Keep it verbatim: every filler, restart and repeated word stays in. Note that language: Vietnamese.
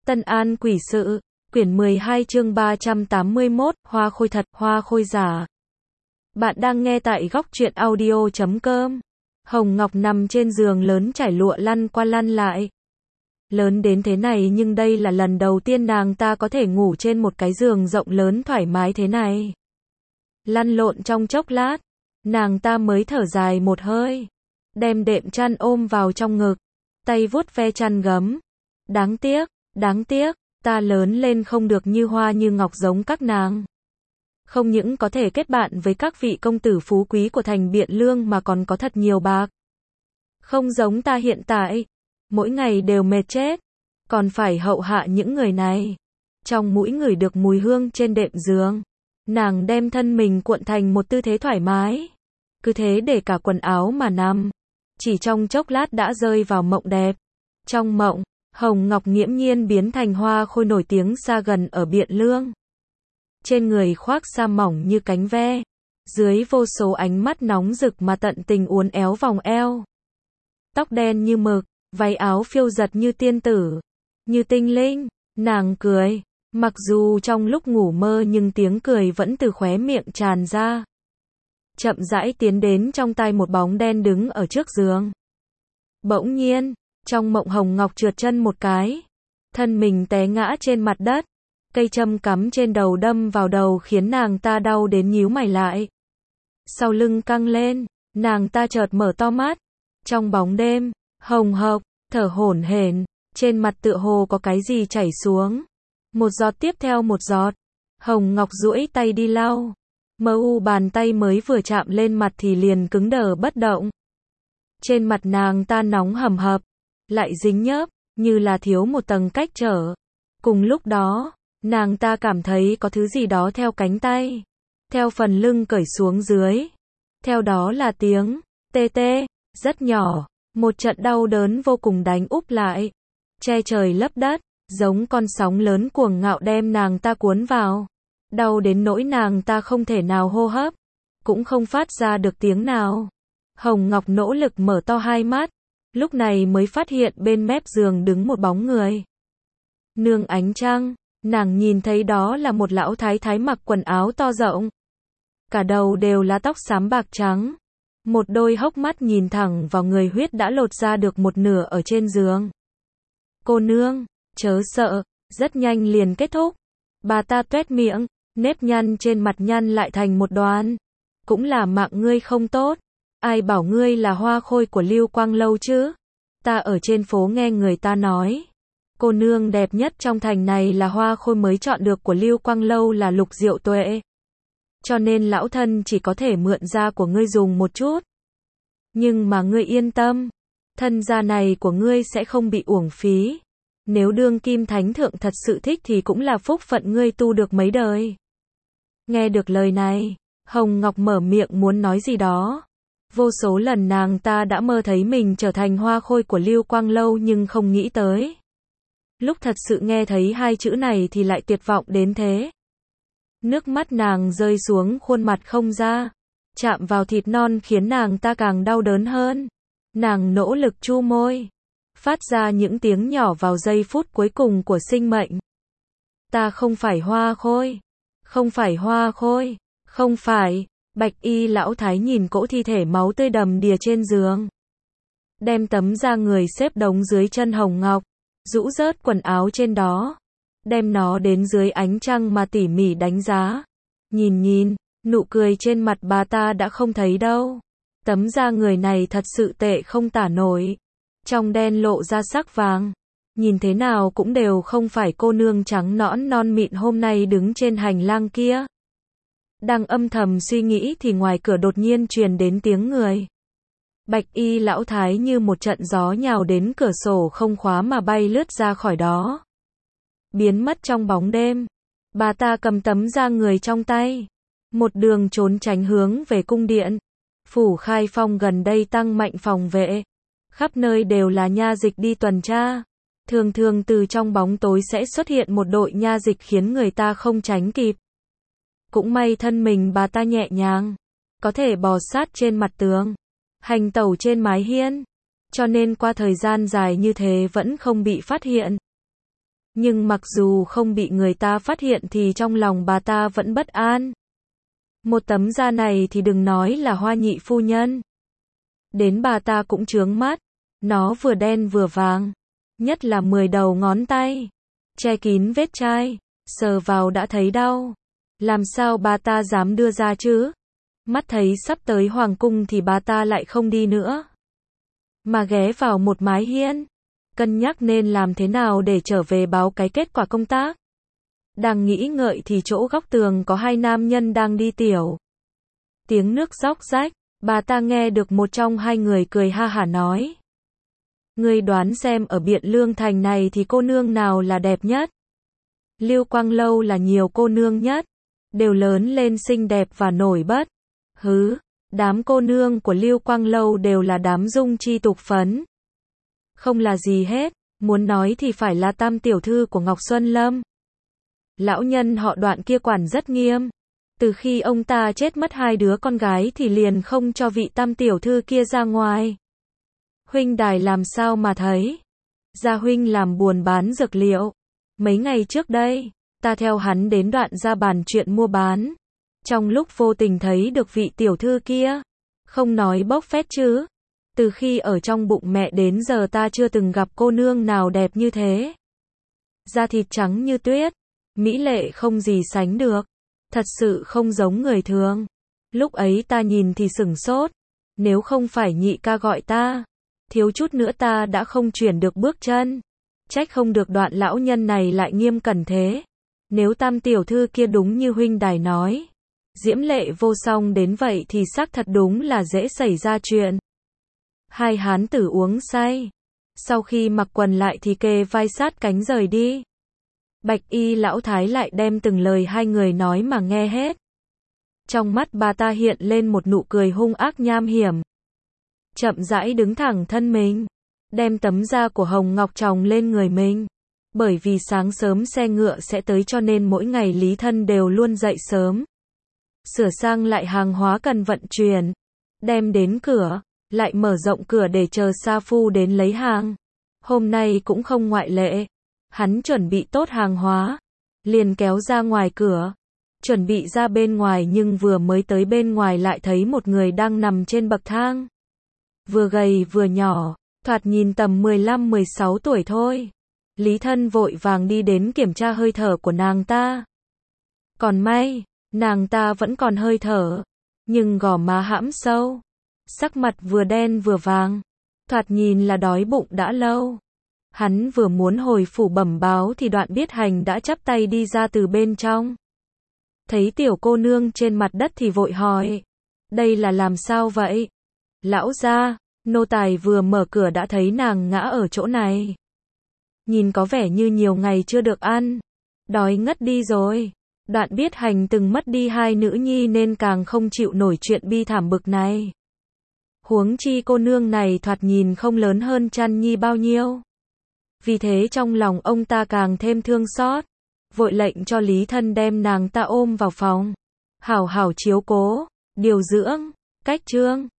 Tân An quỷ sự, quyển mười hai chương ba trăm tám mươi mốt, hoa khôi thật, hoa khôi giả. Bạn đang nghe tại góc truyện audio chấm com. Hồng Ngọc nằm trên giường lớn trải lụa lăn qua lăn lại. Lớn đến thế này nhưng đây là lần đầu tiên nàng ta có thể ngủ trên một cái giường rộng lớn thoải mái thế này. Lăn lộn trong chốc lát, nàng ta mới thở dài một hơi, đem đệm chăn ôm vào trong ngực, tay vuốt ve chăn gấm. Đáng tiếc, đáng tiếc, ta lớn lên không được như hoa như ngọc giống các nàng. Không những có thể kết bạn với các vị công tử phú quý của thành Biện Lương mà còn có thật nhiều bạc. Không giống ta hiện tại, mỗi ngày đều mệt chết, còn phải hậu hạ những người này. Trong mũi ngửi được mùi hương trên đệm giường, nàng đem thân mình cuộn thành một tư thế thoải mái, cứ thế để cả quần áo mà nằm. Chỉ trong chốc lát đã rơi vào mộng đẹp. Trong mộng, Hồng Ngọc nghiễm nhiên biến thành hoa khôi nổi tiếng xa gần ở Biện Lương. Trên người khoác sa mỏng như cánh ve, dưới vô số ánh mắt nóng rực mà tận tình uốn éo vòng eo. Tóc đen như mực, váy áo phiêu giật như tiên tử, như tinh linh. Nàng cười, mặc dù trong lúc ngủ mơ nhưng tiếng cười vẫn từ khóe miệng tràn ra. Chậm rãi tiến đến trong tai một bóng đen đứng ở trước giường. Bỗng nhiên, trong mộng Hồng Ngọc trượt chân một cái, thân mình té ngã trên mặt đất, cây châm cắm trên đầu đâm vào đầu khiến nàng ta đau đến nhíu mày lại. Sau lưng căng lên, nàng ta chợt mở to mắt. Trong bóng đêm, Hồng Hộc thở hổn hển, trên mặt tựa hồ có cái gì chảy xuống. Một giọt tiếp theo một giọt. Hồng Ngọc duỗi tay đi lau. Mờ u bàn tay mới vừa chạm lên mặt thì liền cứng đờ bất động. Trên mặt nàng ta nóng hầm hập, lại dính nhớp, như là thiếu một tầng cách trở. Cùng lúc đó, nàng ta cảm thấy có thứ gì đó theo cánh tay, theo phần lưng cởi xuống dưới. Theo đó là tiếng tê tê, rất nhỏ, một trận đau đớn vô cùng đánh úp lại, che trời lấp đất, giống con sóng lớn cuồng ngạo đem nàng ta cuốn vào. Đau đến nỗi nàng ta không thể nào hô hấp, cũng không phát ra được tiếng nào. Hồng Ngọc nỗ lực mở to hai mắt, lúc này mới phát hiện bên mép giường đứng một bóng người. Nương ánh trăng, nàng nhìn thấy đó là một lão thái thái mặc quần áo to rộng. Cả đầu đều là tóc xám bạc trắng. Một đôi hốc mắt nhìn thẳng vào người, huyết đã lột ra được một nửa ở trên giường. Cô nương, chớ sợ, rất nhanh liền kết thúc. Bà ta tuét miệng, nếp nhăn trên mặt nhăn lại thành một đoàn. Cũng là mạng ngươi không tốt. Ai bảo ngươi là hoa khôi của Lưu Quang Lâu chứ? Ta ở trên phố nghe người ta nói, cô nương đẹp nhất trong thành này là hoa khôi mới chọn được của Lưu Quang Lâu là Lục Diệu Tuệ. Cho nên lão thân chỉ có thể mượn da của ngươi dùng một chút. Nhưng mà ngươi yên tâm, thân da này của ngươi sẽ không bị uổng phí. Nếu đương kim thánh thượng thật sự thích thì cũng là phúc phận ngươi tu được mấy đời. Nghe được lời này, Hồng Ngọc mở miệng muốn nói gì đó. Vô số lần nàng ta đã mơ thấy mình trở thành hoa khôi của Lưu Quang Lâu nhưng không nghĩ tới. Lúc thật sự nghe thấy hai chữ này thì lại tuyệt vọng đến thế. Nước mắt nàng rơi xuống khuôn mặt không ra, chạm vào thịt non khiến nàng ta càng đau đớn hơn. Nàng nỗ lực chu môi, phát ra những tiếng nhỏ vào giây phút cuối cùng của sinh mệnh. Ta không phải hoa khôi, không phải hoa khôi, không phải. Bạch y lão thái nhìn cỗ thi thể máu tươi đầm đìa trên giường, đem tấm da người xếp đống dưới chân Hồng Ngọc, rũ rớt quần áo trên đó, đem nó đến dưới ánh trăng mà tỉ mỉ đánh giá. Nhìn nhìn, nụ cười trên mặt bà ta đã không thấy đâu. Tấm da người này thật sự tệ không tả nổi, trong đen lộ ra sắc vàng, nhìn thế nào cũng đều không phải cô nương trắng nõn non mịn hôm nay đứng trên hành lang kia. Đang âm thầm suy nghĩ thì ngoài cửa đột nhiên truyền đến tiếng người. Bạch y lão thái như một trận gió nhào đến cửa sổ không khóa mà bay lướt ra khỏi đó, biến mất trong bóng đêm. Bà ta cầm tấm da người trong tay, một đường trốn tránh hướng về cung điện. Phủ Khai Phong gần đây tăng mạnh phòng vệ, khắp nơi đều là nha dịch đi tuần tra. Thường thường từ trong bóng tối sẽ xuất hiện một đội nha dịch khiến người ta không tránh kịp. Cũng may thân mình bà ta nhẹ nhàng, có thể bò sát trên mặt tường, hành tẩu trên mái hiên, cho nên qua thời gian dài như thế vẫn không bị phát hiện. Nhưng mặc dù không bị người ta phát hiện thì trong lòng bà ta vẫn bất an. Một tấm da này thì đừng nói là Hoa nhị phu nhân. Đến bà ta cũng chướng mắt. Nó vừa đen vừa vàng. Nhất là mười đầu ngón tay. Che kín vết chai. Sờ vào đã thấy đau. Làm sao bà ta dám đưa ra chứ? Mắt thấy sắp tới hoàng cung thì bà ta lại không đi nữa. Mà ghé vào một mái hiên. Cân nhắc nên làm thế nào để trở về báo cái kết quả công tác. Đang nghĩ ngợi thì chỗ góc tường có hai nam nhân đang đi tiểu. Tiếng nước róc rách, bà ta nghe được một trong hai người cười ha hả nói. Ngươi đoán xem ở Biện Lương Thành này thì cô nương nào là đẹp nhất? Lưu Quang Lâu là nhiều cô nương nhất. Đều lớn lên xinh đẹp và nổi bật. Hứ, đám cô nương của Lưu Quang Lâu đều là đám dung chi tục phấn. Không là gì hết, muốn nói thì phải là tam tiểu thư của Ngọc Xuân Lâm. Lão nhân họ Đoạn kia quản rất nghiêm. Từ khi ông ta chết mất hai đứa con gái thì liền không cho vị tam tiểu thư kia ra ngoài. Huynh đài làm sao mà thấy? Gia huynh làm buồn bán dược liệu. Mấy ngày trước đây, ta theo hắn đến Đoạn ra bàn chuyện mua bán. Trong lúc vô tình thấy được vị tiểu thư kia. Không nói bốc phét chứ. Từ khi ở trong bụng mẹ đến giờ ta chưa từng gặp cô nương nào đẹp như thế. Da thịt trắng như tuyết. Mỹ lệ không gì sánh được. Thật sự không giống người thường. Lúc ấy ta nhìn thì sửng sốt. Nếu không phải nhị ca gọi ta, thiếu chút nữa ta đã không chuyển được bước chân. Trách không được Đoạn lão nhân này lại nghiêm cẩn thế. Nếu tam tiểu thư kia đúng như huynh đài nói, diễm lệ vô song đến vậy thì xác thật đúng là dễ xảy ra chuyện. Hai hán tử uống say. Sau khi mặc quần lại thì kề vai sát cánh rời đi. Bạch y lão thái lại đem từng lời hai người nói mà nghe hết. Trong mắt bà ta hiện lên một nụ cười hung ác nham hiểm. Chậm rãi đứng thẳng thân mình. Đem tấm da của Hồng Ngọc tròng lên người mình. Bởi vì sáng sớm xe ngựa sẽ tới cho nên mỗi ngày Lý Thân đều luôn dậy sớm. Sửa sang lại hàng hóa cần vận chuyển. Đem đến cửa. Lại mở rộng cửa để chờ sa phu đến lấy hàng. Hôm nay cũng không ngoại lệ. Hắn chuẩn bị tốt hàng hóa. Liền kéo ra ngoài cửa. Chuẩn bị ra bên ngoài nhưng vừa mới tới bên ngoài lại thấy một người đang nằm trên bậc thang. Vừa gầy vừa nhỏ. Thoạt nhìn tầm mười lăm mười sáu tuổi thôi. Lý Thân vội vàng đi đến kiểm tra hơi thở của nàng ta. Còn may, nàng ta vẫn còn hơi thở. Nhưng gò má hãm sâu. Sắc mặt vừa đen vừa vàng. Thoạt nhìn là đói bụng đã lâu. Hắn vừa muốn hồi phủ bẩm báo thì Đoạn Biết Hành đã chắp tay đi ra từ bên trong. Thấy tiểu cô nương trên mặt đất thì vội hỏi. Đây là làm sao vậy? Lão gia, nô tài vừa mở cửa đã thấy nàng ngã ở chỗ này. Nhìn có vẻ như nhiều ngày chưa được ăn. Đói ngất đi rồi. Đoạn Biết Hành từng mất đi hai nữ nhi nên càng không chịu nổi chuyện bi thảm bực này. Huống chi cô nương này thoạt nhìn không lớn hơn Trăn Nhi bao nhiêu. Vì thế trong lòng ông ta càng thêm thương xót. Vội lệnh cho Lý Thân đem nàng ta ôm vào phòng. Hảo hảo chiếu cố, điều dưỡng, cách trương.